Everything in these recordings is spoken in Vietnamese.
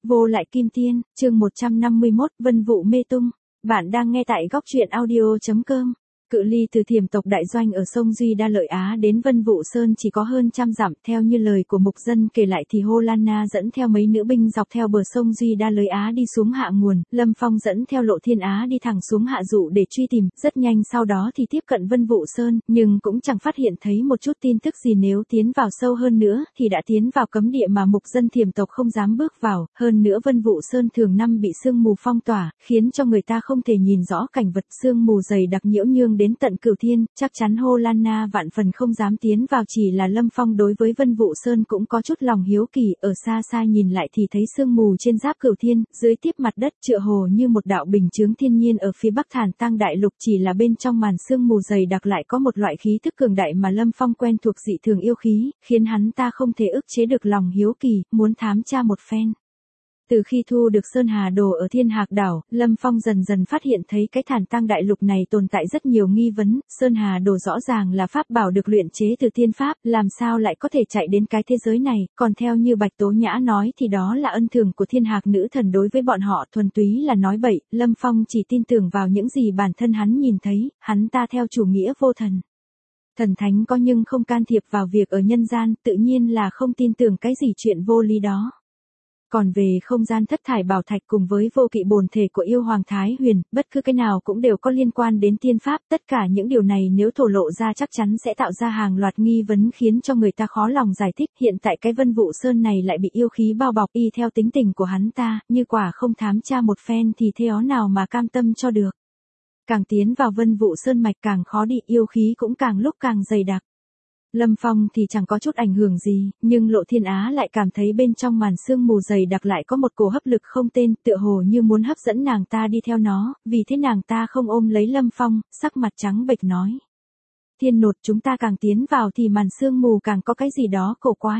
Vô lại kim tiên, chương 151, Vân Vụ mê tung. Bạn đang nghe tại góc truyện audio.com. Cự ly từ Thiểm tộc đại doanh ở sông Duy Đa Lợi Á đến Vân Vụ Sơn chỉ có hơn trăm dặm. Theo như lời của mục dân kể lại thì Hô Lan Na dẫn theo mấy nữ binh dọc theo bờ sông Duy Đa Lợi Á đi xuống hạ nguồn, Lâm Phong dẫn theo Lộ Thiên Á đi thẳng xuống hạ dụ để truy tìm. Rất nhanh sau đó thì tiếp cận Vân Vụ Sơn, nhưng cũng chẳng phát hiện thấy một chút tin tức gì. Nếu tiến vào sâu hơn nữa thì đã tiến vào cấm địa mà mục dân Thiểm tộc không dám bước vào. Hơn nữa Vân Vụ Sơn thường năm bị sương mù phong tỏa, khiến cho người ta không thể nhìn rõ cảnh vật. Sương mù dày đặc nhiễu nhương đến tận Cửu Thiên, chắc chắn Hô Lan Na vạn phần không dám tiến vào. Chỉ là Lâm Phong đối với Vân Vụ Sơn cũng có chút lòng hiếu kỳ, ở xa xa nhìn lại thì thấy sương mù trên giáp Cửu Thiên, dưới tiếp mặt đất tựa hồ như một đạo bình chướng thiên nhiên ở phía bắc Thản Tang Đại Lục. Chỉ là bên trong màn sương mù dày đặc lại có một loại khí tức cường đại mà Lâm Phong quen thuộc, dị thường yêu khí, khiến hắn ta không thể ức chế được lòng hiếu kỳ, muốn thám tra một phen. Từ khi thu được Sơn Hà Đồ ở Thiên Hạc Đảo, Lâm Phong dần dần phát hiện thấy cái Thản Tang Đại Lục này tồn tại rất nhiều nghi vấn. Sơn Hà Đồ rõ ràng là pháp bảo được luyện chế từ thiên pháp, làm sao lại có thể chạy đến cái thế giới này, còn theo như Bạch Tố Nhã nói thì đó là ân thưởng của Thiên Hạc nữ thần đối với bọn họ, thuần túy là nói bậy. Lâm Phong chỉ tin tưởng vào những gì bản thân hắn nhìn thấy, hắn ta theo chủ nghĩa vô thần. Thần thánh có nhưng không can thiệp vào việc ở nhân gian, tự nhiên là không tin tưởng cái gì chuyện vô lý đó. Còn về không gian thất thải bảo thạch cùng với vô kỵ bổn thể của yêu hoàng Thái Huyền, bất cứ cái nào cũng đều có liên quan đến tiên pháp. Tất cả những điều này nếu thổ lộ ra chắc chắn sẽ tạo ra hàng loạt nghi vấn, khiến cho người ta khó lòng giải thích. Hiện tại cái Vân Vụ Sơn này lại bị yêu khí bao bọc, y theo tính tình của hắn ta, như quả không thám tra một phen thì thế ó nào mà cam tâm cho được. Càng tiến vào Vân Vụ Sơn mạch càng khó đi, yêu khí cũng càng lúc càng dày đặc. Lâm Phong thì chẳng có chút ảnh hưởng gì, nhưng Lộ Thiên Á lại cảm thấy bên trong màn sương mù dày đặc lại có một cổ hấp lực không tên, tựa hồ như muốn hấp dẫn nàng ta đi theo nó. Vì thế nàng ta không ôm lấy Lâm Phong, sắc mặt trắng bệch nói: Thiên Nột, chúng ta càng tiến vào thì màn sương mù càng có cái gì đó cổ quái.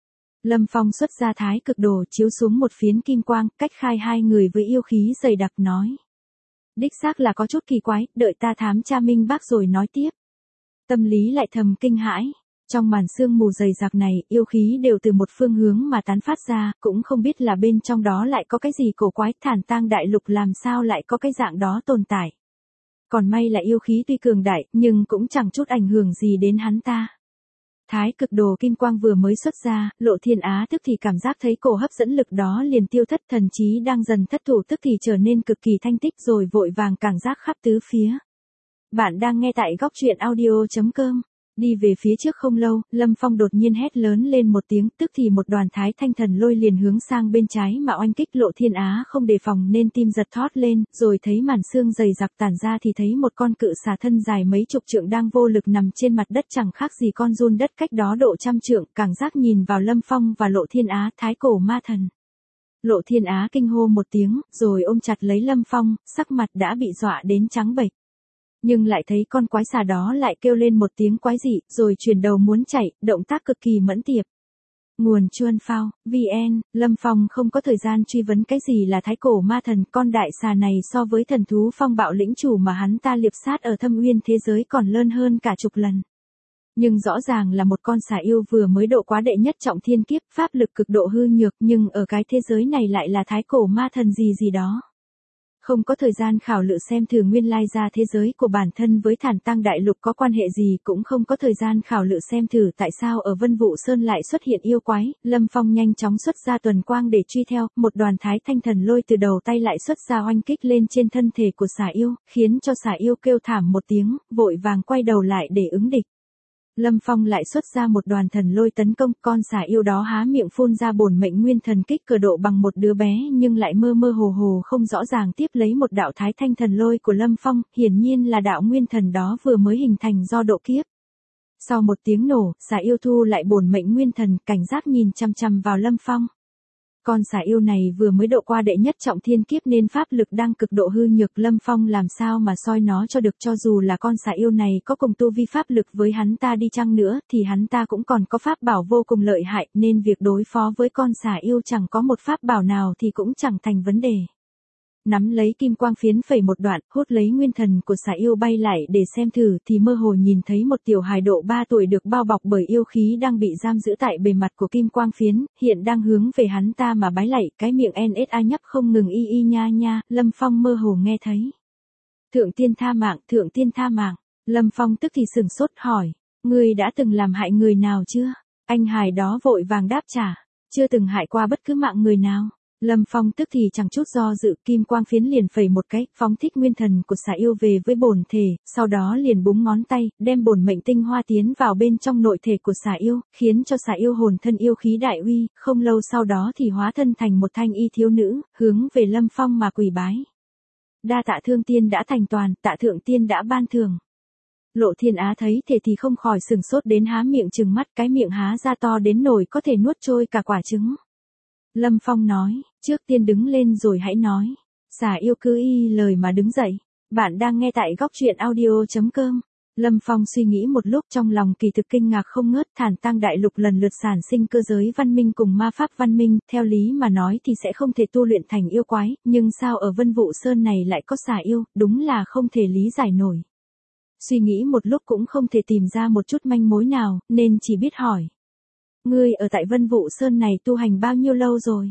Lâm Phong xuất ra Thái Cực Đồ chiếu xuống một phiến kim quang, cách khai hai người với yêu khí dày đặc, nói: Đích xác là có chút kỳ quái, đợi ta thám tra minh bác rồi nói tiếp. Tâm lý lại thầm kinh hãi. Trong màn sương mù dày đặc này, yêu khí đều từ một phương hướng mà tán phát ra, cũng không biết là bên trong đó lại có cái gì cổ quái. Thản Tang Đại Lục làm sao lại có cái dạng đó tồn tại. Còn may là yêu khí tuy cường đại, nhưng cũng chẳng chút ảnh hưởng gì đến hắn ta. Thái Cực Đồ kim quang vừa mới xuất ra, Lộ Thiên Á tức thì cảm giác thấy cổ hấp dẫn lực đó liền tiêu thất, thần trí đang dần thất thủ tức thì trở nên cực kỳ thanh tích, rồi vội vàng cảm giác khắp tứ phía. Bạn đang nghe tại góc truyện audio.com. Đi về phía trước không lâu, Lâm Phong đột nhiên hét lớn lên một tiếng, tức thì một đoàn Thái Thanh Thần Lôi liền hướng sang bên trái mà oanh kích. Lộ Thiên Á không đề phòng nên tim giật thót lên, rồi thấy màn sương dày đặc tản ra thì thấy một con cự xà thân dài mấy chục trượng đang vô lực nằm trên mặt đất, chẳng khác gì con giun đất cách đó độ trăm trượng. Càng giác nhìn vào Lâm Phong và Lộ Thiên Á: Thái Cổ Ma Thần. Lộ Thiên Á kinh hô một tiếng, rồi ôm chặt lấy Lâm Phong, sắc mặt đã bị dọa đến trắng bệch. Nhưng lại thấy con quái xà đó lại kêu lên một tiếng quái dị, rồi chuyển đầu muốn chạy, động tác cực kỳ mẫn tiệp. Nguồn Chuan Phao, VN, Lâm Phong không có thời gian truy vấn cái gì là Thái Cổ Ma Thần. Con đại xà này so với thần thú Phong Bạo Lĩnh Chủ mà hắn ta liệp sát ở Thâm Uyên thế giới còn lớn hơn cả chục lần. Nhưng rõ ràng là một con xà yêu vừa mới độ quá đệ nhất trọng thiên kiếp, pháp lực cực độ hư nhược, nhưng ở cái thế giới này lại là Thái Cổ Ma Thần gì gì đó. Không có thời gian khảo lự xem thử nguyên lai ra thế giới của bản thân với Thản Tang Đại Lục có quan hệ gì, cũng không có thời gian khảo lự xem thử tại sao ở Vân Vụ Sơn lại xuất hiện yêu quái. Lâm Phong nhanh chóng xuất ra tuần quang để truy theo, một đoàn Thái Thanh Thần Lôi từ đầu tay lại xuất ra oanh kích lên trên thân thể của xà yêu, khiến cho xà yêu kêu thảm một tiếng, vội vàng quay đầu lại để ứng địch. Lâm Phong lại xuất ra một đoàn thần lôi tấn công, con xà yêu đó há miệng phun ra bổn mệnh nguyên thần kích cờ độ bằng một đứa bé, nhưng lại mơ mơ hồ hồ không rõ ràng tiếp lấy một đạo Thái Thanh Thần Lôi của Lâm Phong, hiển nhiên là đạo nguyên thần đó vừa mới hình thành do độ kiếp. Sau một tiếng nổ, xà yêu thu lại bổn mệnh nguyên thần, cảnh giác nhìn chằm chằm vào Lâm Phong. Con xà yêu này vừa mới độ qua đệ nhất trọng thiên kiếp nên pháp lực đang cực độ hư nhược, Lâm Phong làm sao mà soi nó cho được. Cho dù là con xà yêu này có cùng tu vi pháp lực với hắn ta đi chăng nữa thì hắn ta cũng còn có pháp bảo vô cùng lợi hại, nên việc đối phó với con xà yêu chẳng có một pháp bảo nào thì cũng chẳng thành vấn đề. nắm lấy kim quang phiến phẩy một đoạn, hút lấy nguyên thần của xà yêu bay lại để xem thử thì mơ hồ nhìn thấy một tiểu hài độ 3 tuổi được bao bọc bởi yêu khí đang bị giam giữ tại bề mặt của kim quang phiến, hiện đang hướng về hắn ta mà bái lạy, cái miệng NSA nhấp không ngừng y y nha nha, Lâm Phong mơ hồ nghe thấy. Thượng tiên tha mạng, thượng tiên tha mạng, Lâm Phong tức thì sửng sốt hỏi, ngươi đã từng làm hại người nào chưa? Anh hài đó vội vàng đáp trả, chưa từng hại qua bất cứ mạng người nào. Lâm Phong tức thì chẳng chút do dự, kim quang phiến liền phẩy một cái, phóng thích nguyên thần của xà yêu về với bổn thể, sau đó liền búng ngón tay, đem bổn mệnh tinh hoa tiến vào bên trong nội thể của xà yêu, khiến cho xà yêu hồn thân yêu khí đại uy, không lâu sau đó thì hóa thân thành một thanh y thiếu nữ, hướng về Lâm Phong mà quỳ bái. Đa tạ thương tiên đã thành toàn, tạ thượng tiên đã ban thưởng. Lộ Thiên Á thấy thế thì không khỏi sừng sốt đến há miệng trừng mắt, cái miệng há ra to đến nổi có thể nuốt trôi cả quả trứng. Lâm Phong nói, trước tiên đứng lên rồi hãy nói. Xà yêu cứ y lời mà đứng dậy. Bạn đang nghe tại góc truyện audio.com. Lâm Phong suy nghĩ một lúc, trong lòng kỳ thực kinh ngạc không ngớt. Thản Tăng đại lục lần lượt sản sinh cơ giới văn minh cùng ma pháp văn minh, theo lý mà nói thì sẽ không thể tu luyện thành yêu quái, nhưng sao ở Vân Vũ Sơn này lại có xà yêu, đúng là không thể lý giải nổi. Suy nghĩ một lúc cũng không thể tìm ra một chút manh mối nào, nên chỉ biết hỏi. Ngươi ở tại Vân Vũ Sơn này tu hành bao nhiêu lâu rồi?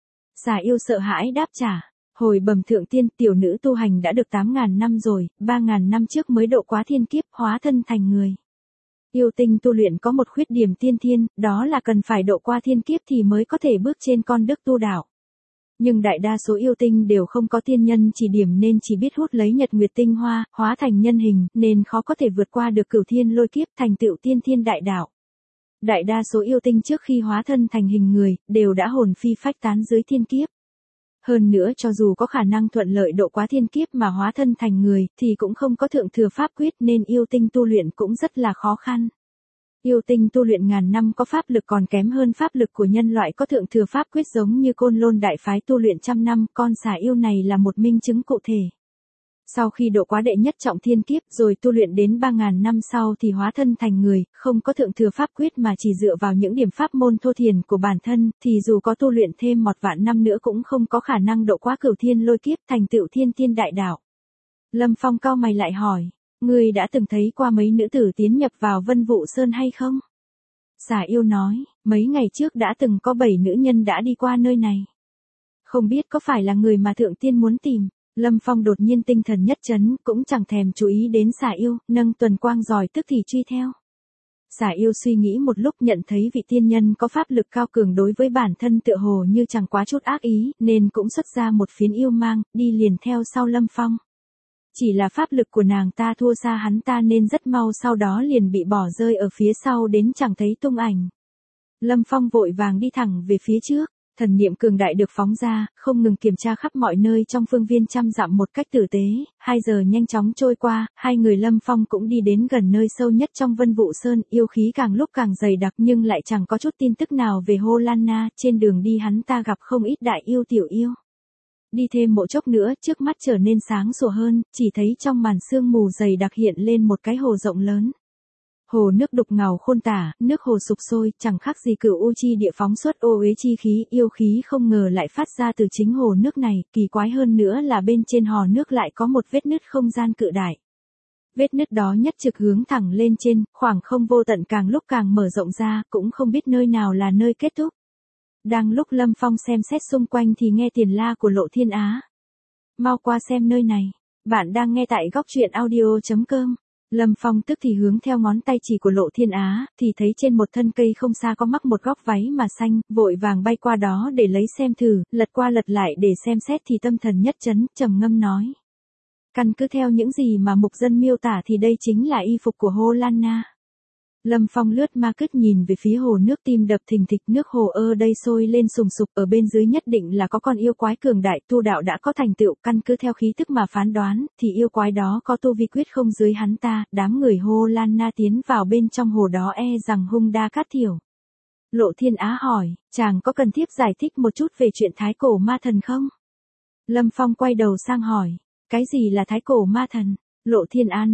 Xà yêu sợ hãi đáp trả. Hồi bẩm thượng tiên, tiểu nữ tu hành đã được 8.000 năm rồi, 3.000 năm trước mới độ quá thiên kiếp, hóa thân thành người. Yêu tinh tu luyện có một khuyết điểm tiên thiên, đó là cần phải độ qua thiên kiếp thì mới có thể bước trên con đức tu đạo. Nhưng đại đa số yêu tinh đều không có tiên nhân chỉ điểm nên chỉ biết hút lấy nhật nguyệt tinh hoa, hóa thành nhân hình, nên khó có thể vượt qua được cửu thiên lôi kiếp thành tựu tiên thiên đại đạo. Đại đa số yêu tinh trước khi hóa thân thành hình người, đều đã hồn phi phách tán dưới thiên kiếp. Hơn nữa cho dù có khả năng thuận lợi độ quá thiên kiếp mà hóa thân thành người, thì cũng không có thượng thừa pháp quyết nên yêu tinh tu luyện cũng rất là khó khăn. Yêu tinh tu luyện ngàn năm có pháp lực còn kém hơn pháp lực của nhân loại có thượng thừa pháp quyết giống như Côn Lôn đại phái tu luyện trăm năm, con xà yêu này là một minh chứng cụ thể. Sau khi độ quá đệ nhất trọng thiên kiếp rồi tu luyện đến 3.000 năm sau thì hóa thân thành người, không có thượng thừa pháp quyết mà chỉ dựa vào những điểm pháp môn thô thiển của bản thân, thì dù có tu luyện thêm 1.000 năm nữa cũng không có khả năng độ quá cửu thiên lôi kiếp thành tựu thiên tiên đại đạo. Lâm Phong cau mày lại hỏi, ngươi đã từng thấy qua mấy nữ tử tiến nhập vào Vân Vũ Sơn hay không? Xà yêu nói, mấy ngày trước đã từng có 7 nữ nhân đã đi qua nơi này. Không biết có phải là người mà thượng tiên muốn tìm. Lâm Phong đột nhiên tinh thần nhất chấn, cũng chẳng thèm chú ý đến xà yêu, nâng tuần quang giỏi tức thì truy theo. Xà yêu suy nghĩ một lúc nhận thấy vị tiên nhân có pháp lực cao cường đối với bản thân tựa hồ như chẳng quá chút ác ý, nên cũng xuất ra một phiến yêu mang, đi liền theo sau Lâm Phong. Chỉ là pháp lực của nàng ta thua xa hắn ta nên rất mau sau đó liền bị bỏ rơi ở phía sau đến chẳng thấy tung ảnh. Lâm Phong vội vàng đi thẳng về phía trước. Thần niệm cường đại được phóng ra, không ngừng kiểm tra khắp mọi nơi trong phương viên trăm dặm một cách tử tế, 2 giờ nhanh chóng trôi qua, hai người Lâm Phong cũng đi đến gần nơi sâu nhất trong Vân Vũ Sơn, yêu khí càng lúc càng dày đặc nhưng lại chẳng có chút tin tức nào về Hồ Lan Na, trên đường đi hắn ta gặp không ít đại yêu tiểu yêu. Đi thêm một chốc nữa, trước mắt trở nên sáng sủa hơn, chỉ thấy trong màn sương mù dày đặc hiện lên một cái hồ rộng lớn. Hồ nước đục ngầu khôn tả, nước hồ sục sôi, chẳng khác gì cửu u chi địa phóng xuất ô uế chi khí, yêu khí không ngờ lại phát ra từ chính hồ nước này, kỳ quái hơn nữa là bên trên hồ nước lại có một vết nứt không gian cự đại. Vết nứt đó nhất trực hướng thẳng lên trên, khoảng không vô tận càng lúc càng mở rộng ra, cũng không biết nơi nào là nơi kết thúc. Đang lúc Lâm Phong xem xét xung quanh thì nghe tiền la của Lộ Thiên Á. Mau qua xem nơi này, bạn đang nghe tại góc truyện audio.com. Lâm Phong tức thì hướng theo ngón tay chỉ của Lộ Thiên Á, thì thấy trên một thân cây không xa có mắc một góc váy mà xanh, vội vàng bay qua đó để lấy xem thử, lật qua lật lại để xem xét thì tâm thần nhất chấn, trầm ngâm nói. Căn cứ theo những gì mà mục dân miêu tả thì đây chính là y phục của Hồ Lan Na. Lâm Phong lướt ma cứt nhìn về phía hồ nước, tim đập thình thịch, nước hồ ở đây sôi lên sùng sục, ở bên dưới nhất định là có con yêu quái cường đại, tu đạo đã có thành tựu, căn cứ theo khí tức mà phán đoán, thì yêu quái đó có tu vi quyết không dưới hắn ta, đám người Hồ Lan Na tiến vào bên trong hồ đó e rằng hung đa cát thiểu. Lộ Thiên Á hỏi, chàng có cần thiếp giải thích một chút về chuyện thái cổ ma thần không? Lâm Phong quay đầu sang hỏi, cái gì là thái cổ ma thần? Lộ Thiên Á nói,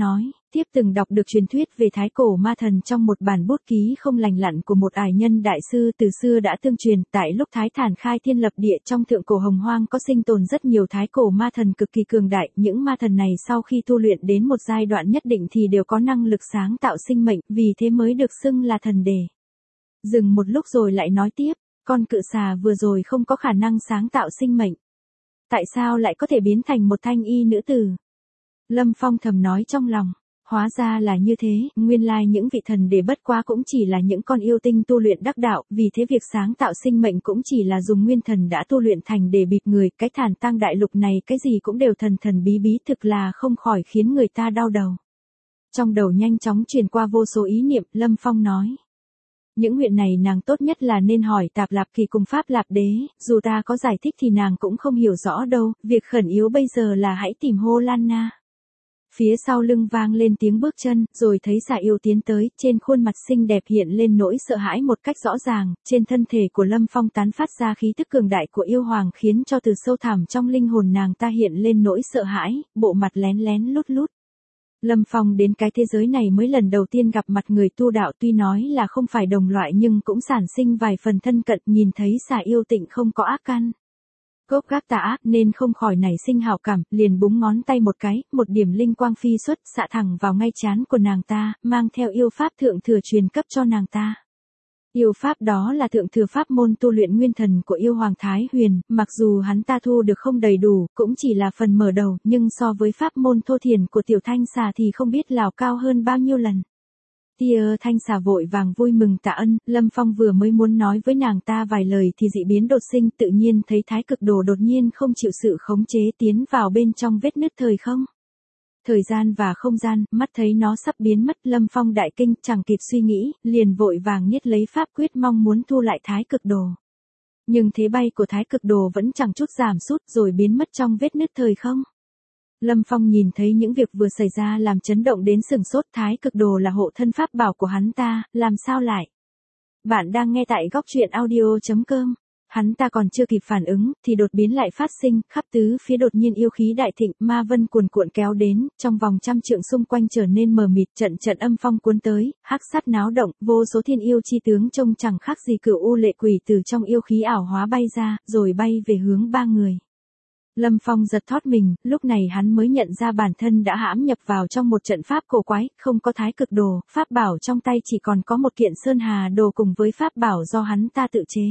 Tiếp từng đọc được truyền thuyết về thái cổ ma thần trong một bản bút ký không lành lặn của một ải nhân đại sư từ xưa đã tương truyền, tại lúc Thái Thản khai thiên lập địa trong thượng cổ hồng hoang có sinh tồn rất nhiều thái cổ ma thần cực kỳ cường đại, những ma thần này sau khi tu luyện đến một giai đoạn nhất định thì đều có năng lực sáng tạo sinh mệnh, vì thế mới được xưng là thần đề. Dừng một lúc rồi lại nói tiếp, con cự xà vừa rồi không có khả năng sáng tạo sinh mệnh. Tại sao lại có thể biến thành một thanh y nữ tử? Lâm Phong thầm nói trong lòng. Hóa ra là như thế, nguyên lai những vị thần đề bất quá cũng chỉ là những con yêu tinh tu luyện đắc đạo, vì thế việc sáng tạo sinh mệnh cũng chỉ là dùng nguyên thần đã tu luyện thành để bịp người, cái Thản Tang đại lục này cái gì cũng đều thần thần bí bí, thực là không khỏi khiến người ta đau đầu. Trong đầu nhanh chóng truyền qua vô số ý niệm, Lâm Phong nói. Những chuyện này nàng tốt nhất là nên hỏi Tạp Lạp Kỳ cùng Pháp Lạp Đế, dù ta có giải thích thì nàng cũng không hiểu rõ đâu, việc khẩn yếu bây giờ là hãy tìm Hô Lan Na. Phía sau lưng vang lên tiếng bước chân, rồi thấy xà yêu tiến tới, trên khuôn mặt xinh đẹp hiện lên nỗi sợ hãi một cách rõ ràng, trên thân thể của Lâm Phong tán phát ra khí tức cường đại của yêu hoàng khiến cho từ sâu thẳm trong linh hồn nàng ta hiện lên nỗi sợ hãi, bộ mặt lén lén lút lút. Lâm Phong đến cái thế giới này mới lần đầu tiên gặp mặt người tu đạo, tuy nói là không phải đồng loại nhưng cũng sản sinh vài phần thân cận, nhìn thấy xà yêu tịnh không có ác căn. Gốc gác tà ác nên không khỏi nảy sinh hảo cảm, liền búng ngón tay một cái, một điểm linh quang phi xuất xạ thẳng vào ngay trán của nàng ta, mang theo yêu pháp thượng thừa truyền cấp cho nàng ta. Yêu pháp đó là thượng thừa pháp môn tu luyện nguyên thần của yêu hoàng Thái Huyền, mặc dù hắn ta thu được không đầy đủ, cũng chỉ là phần mở đầu, nhưng so với pháp môn thô thiển của tiểu thanh xà thì không biết lào cao hơn bao nhiêu lần. Tia thanh xà vội vàng vui mừng tạ ân, Lâm Phong vừa mới muốn nói với nàng ta vài lời thì dị biến đột sinh, tự nhiên thấy thái cực đồ đột nhiên không chịu sự khống chế tiến vào bên trong vết nứt thời không. Thời gian và không gian, mắt thấy nó sắp biến mất, Lâm Phong đại kinh, chẳng kịp suy nghĩ, liền vội vàng niết lấy pháp quyết mong muốn thu lại thái cực đồ. Nhưng thế bay của thái cực đồ vẫn chẳng chút giảm sút rồi biến mất trong vết nứt thời không. Lâm Phong nhìn thấy những việc vừa xảy ra làm chấn động đến sừng sốt, thái cực đồ là hộ thân pháp bảo của hắn ta, làm sao lại? Bạn đang nghe tại góc truyện audio.com. Hắn ta còn chưa kịp phản ứng, thì đột biến lại phát sinh, khắp tứ phía đột nhiên yêu khí đại thịnh, ma vân cuồn cuộn kéo đến, trong vòng trăm trượng xung quanh trở nên mờ mịt, trận trận âm phong cuốn tới, hắc sát náo động, vô số thiên yêu chi tướng trông chẳng khác gì cửu u lệ quỷ từ trong yêu khí ảo hóa bay ra, rồi bay về hướng ba người. Lâm Phong giật thót mình, lúc này hắn mới nhận ra bản thân đã hãm nhập vào trong một trận pháp cổ quái, không có thái cực đồ, pháp bảo trong tay chỉ còn có một kiện sơn hà đồ cùng với pháp bảo do hắn ta tự chế.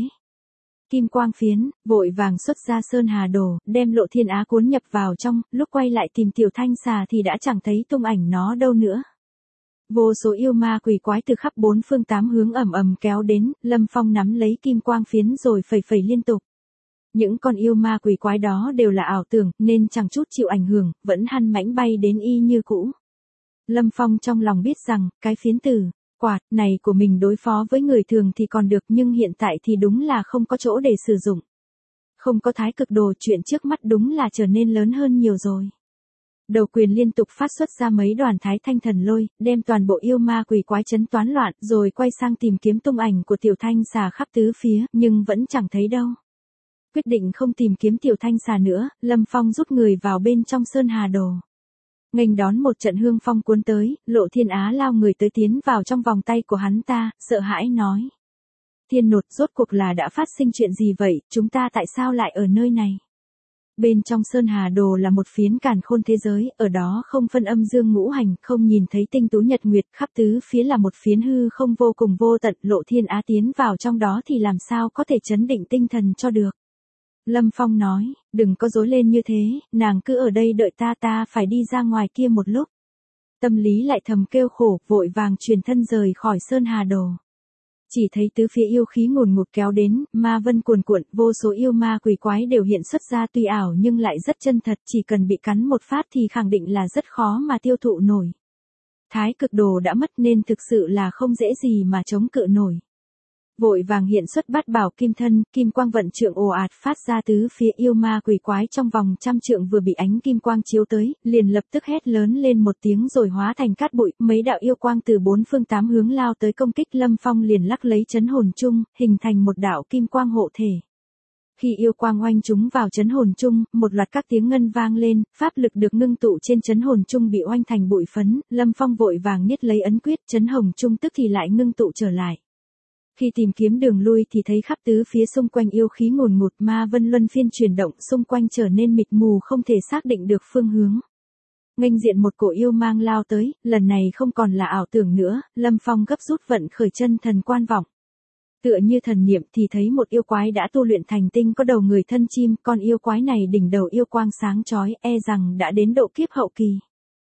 Kim quang phiến, vội vàng xuất ra sơn hà đồ, đem Lộ Thiên Á cuốn nhập vào trong, lúc quay lại tìm tiểu thanh xà thì đã chẳng thấy tung ảnh nó đâu nữa. Vô số yêu ma quỷ quái từ khắp bốn phương tám hướng ầm ầm kéo đến, Lâm Phong nắm lấy kim quang phiến rồi phẩy phẩy liên tục. Những con yêu ma quỷ quái đó đều là ảo tưởng, nên chẳng chút chịu ảnh hưởng, vẫn hăn mãnh bay đến y như cũ. Lâm Phong trong lòng biết rằng, cái phiến tử, quạt, này của mình đối phó với người thường thì còn được, nhưng hiện tại thì đúng là không có chỗ để sử dụng. Không có thái cực đồ, chuyện trước mắt đúng là trở nên lớn hơn nhiều rồi. Đầu quyền liên tục phát xuất ra mấy đoàn thái thanh thần lôi, đem toàn bộ yêu ma quỷ quái chấn toán loạn, rồi quay sang tìm kiếm tung ảnh của tiểu thanh xà khắp tứ phía, nhưng vẫn chẳng thấy đâu. Quyết định không tìm kiếm tiểu thanh xà nữa, Lâm Phong rút người vào bên trong sơn hà đồ. Nghênh đón một trận hương phong cuốn tới, Lộ Thiên Á lao người tới tiến vào trong vòng tay của hắn ta, sợ hãi nói. Thiên Nột, rốt cuộc là đã phát sinh chuyện gì vậy, chúng ta tại sao lại ở nơi này? Bên trong sơn hà đồ là một phiến càn khôn thế giới, ở đó không phân âm dương ngũ hành, không nhìn thấy tinh tú nhật nguyệt, khắp tứ phía là một phiến hư không vô cùng vô tận, Lộ Thiên Á tiến vào trong đó thì làm sao có thể trấn định tinh thần cho được. Lâm Phong nói, đừng có dối lên như thế, nàng cứ ở đây đợi ta phải đi ra ngoài kia một lúc. Tâm lý lại thầm kêu khổ, vội vàng truyền thân rời khỏi sơn hà đồ. Chỉ thấy tứ phía yêu khí ngùn ngụt kéo đến, ma vân cuồn cuộn, vô số yêu ma quỷ quái đều hiện xuất ra, tuy ảo nhưng lại rất chân thật, chỉ cần bị cắn một phát thì khẳng định là rất khó mà tiêu thụ nổi. Thái cực đồ đã mất nên thực sự là không dễ gì mà chống cự nổi. Vội vàng hiện xuất bát bảo kim thân, kim quang vận trượng ồ ạt phát ra tứ phía, yêu ma quỷ quái trong vòng trăm trượng vừa bị ánh kim quang chiếu tới, liền lập tức hét lớn lên một tiếng rồi hóa thành cát bụi, mấy đạo yêu quang từ bốn phương tám hướng lao tới công kích, Lâm Phong liền lắc lấy chấn hồn chung, hình thành một đạo kim quang hộ thể. Khi yêu quang oanh chúng vào chấn hồn chung, một loạt các tiếng ngân vang lên, pháp lực được ngưng tụ trên chấn hồn chung bị oanh thành bụi phấn, Lâm Phong vội vàng niết lấy ấn quyết, chấn hồn chung tức thì lại ngưng tụ trở lại. Khi tìm kiếm đường lui thì thấy khắp tứ phía xung quanh yêu khí ngùn ngụt, ma vân luân phiên chuyển động, xung quanh trở nên mịt mù không thể xác định được phương hướng. Nghênh diện một cổ yêu mang lao tới, lần này không còn là ảo tưởng nữa, Lâm Phong gấp rút vận khởi chân thần quan vọng. Tựa như thần niệm thì thấy một yêu quái đã tu luyện thành tinh có đầu người thân chim, con yêu quái này đỉnh đầu yêu quang sáng chói, e rằng đã đến độ kiếp hậu kỳ.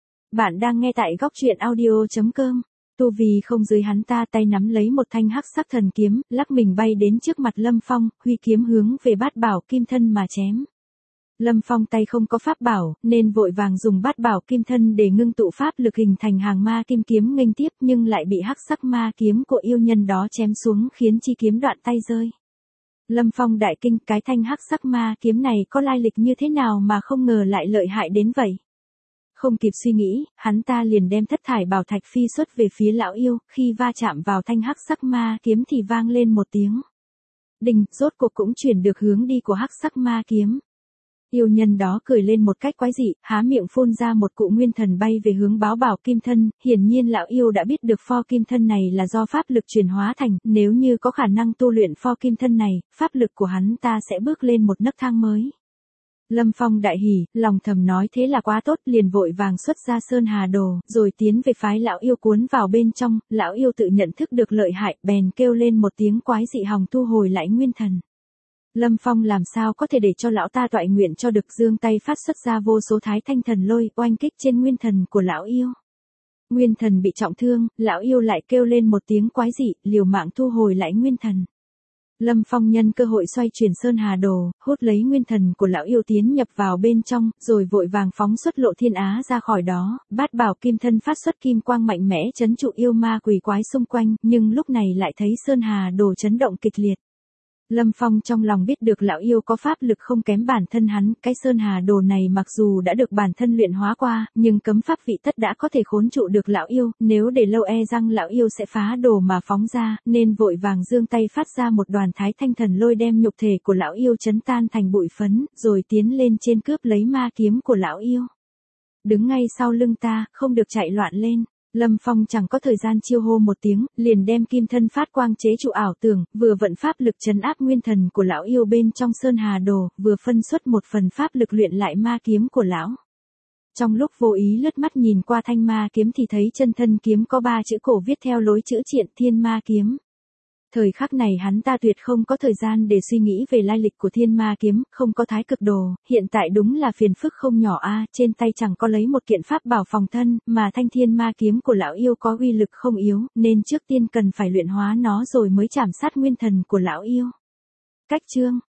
Bạn đang nghe tại góc truyện audio.com. Tu vì không dưới hắn ta, tay nắm lấy một thanh hắc sắc thần kiếm, lắc mình bay đến trước mặt Lâm Phong, huy kiếm hướng về bát bảo kim thân mà chém. Lâm Phong tay không có pháp bảo, nên vội vàng dùng bát bảo kim thân để ngưng tụ pháp lực hình thành hàng ma kim kiếm nghênh tiếp, nhưng lại bị hắc sắc ma kiếm của yêu nhân đó chém xuống khiến chi kiếm đoạn tay rơi. Lâm Phong đại kinh, cái thanh hắc sắc ma kiếm này có lai lịch như thế nào mà không ngờ lại lợi hại đến vậy. Không kịp suy nghĩ, hắn ta liền đem thất thải bảo thạch phi xuất về phía lão yêu, khi va chạm vào thanh hắc sắc ma kiếm thì vang lên một tiếng đình, rốt cuộc cũng chuyển được hướng đi của hắc sắc ma kiếm. Yêu nhân đó cười lên một cách quái dị, há miệng phun ra một cụ nguyên thần bay về hướng báo bảo kim thân, hiển nhiên lão yêu đã biết được pho kim thân này là do pháp lực chuyển hóa thành, nếu như có khả năng tu luyện pho kim thân này, pháp lực của hắn ta sẽ bước lên một nấc thang mới. Lâm Phong đại hỉ, lòng thầm nói thế là quá tốt, liền vội vàng xuất ra Sơn Hà Đồ, rồi tiến về phái lão yêu cuốn vào bên trong, lão yêu tự nhận thức được lợi hại, bèn kêu lên một tiếng quái dị hòng thu hồi lại nguyên thần. Lâm Phong làm sao có thể để cho lão ta toại nguyện cho được, giương tay phát xuất ra vô số thái thanh thần lôi, oanh kích trên nguyên thần của lão yêu. Nguyên thần bị trọng thương, lão yêu lại kêu lên một tiếng quái dị, liều mạng thu hồi lại nguyên thần. Lâm Phong nhân cơ hội xoay chuyển Sơn Hà Đồ, hút lấy nguyên thần của lão yêu tiến nhập vào bên trong, rồi vội vàng phóng xuất Lộ Thiên Á ra khỏi đó, bát bảo kim thân phát xuất kim quang mạnh mẽ trấn trụ yêu ma quỷ quái xung quanh, nhưng lúc này lại thấy Sơn Hà Đồ chấn động kịch liệt. Lâm Phong trong lòng biết được lão yêu có pháp lực không kém bản thân hắn, cái Sơn Hà Đồ này mặc dù đã được bản thân luyện hóa qua, nhưng cấm pháp vị tất đã có thể khốn trụ được lão yêu, nếu để lâu e rằng lão yêu sẽ phá đồ mà phóng ra, nên vội vàng giương tay phát ra một đoàn thái thanh thần lôi đem nhục thể của lão yêu chấn tan thành bụi phấn, rồi tiến lên trên cướp lấy ma kiếm của lão yêu. Đứng ngay sau lưng ta, không được chạy loạn lên. Lâm Phong chẳng có thời gian chiêu hô một tiếng, liền đem kim thân phát quang chế trụ ảo tưởng, vừa vận pháp lực trấn áp nguyên thần của lão yêu bên trong Sơn Hà Đồ, vừa phân xuất một phần pháp lực luyện lại ma kiếm của lão. Trong lúc vô ý lướt mắt nhìn qua thanh ma kiếm thì thấy chân thân kiếm có 3 chữ cổ viết theo lối chữ triện Thiên Ma Kiếm. Thời khắc này hắn ta tuyệt không có thời gian để suy nghĩ về lai lịch của Thiên Ma Kiếm, không có thái cực đồ, hiện tại đúng là phiền phức không nhỏ a, trên tay chẳng có lấy một kiện pháp bảo phòng thân, mà thanh Thiên Ma Kiếm của lão yêu có uy lực không yếu, nên trước tiên cần phải luyện hóa nó rồi mới chảm sát nguyên thần của lão yêu. Cách chương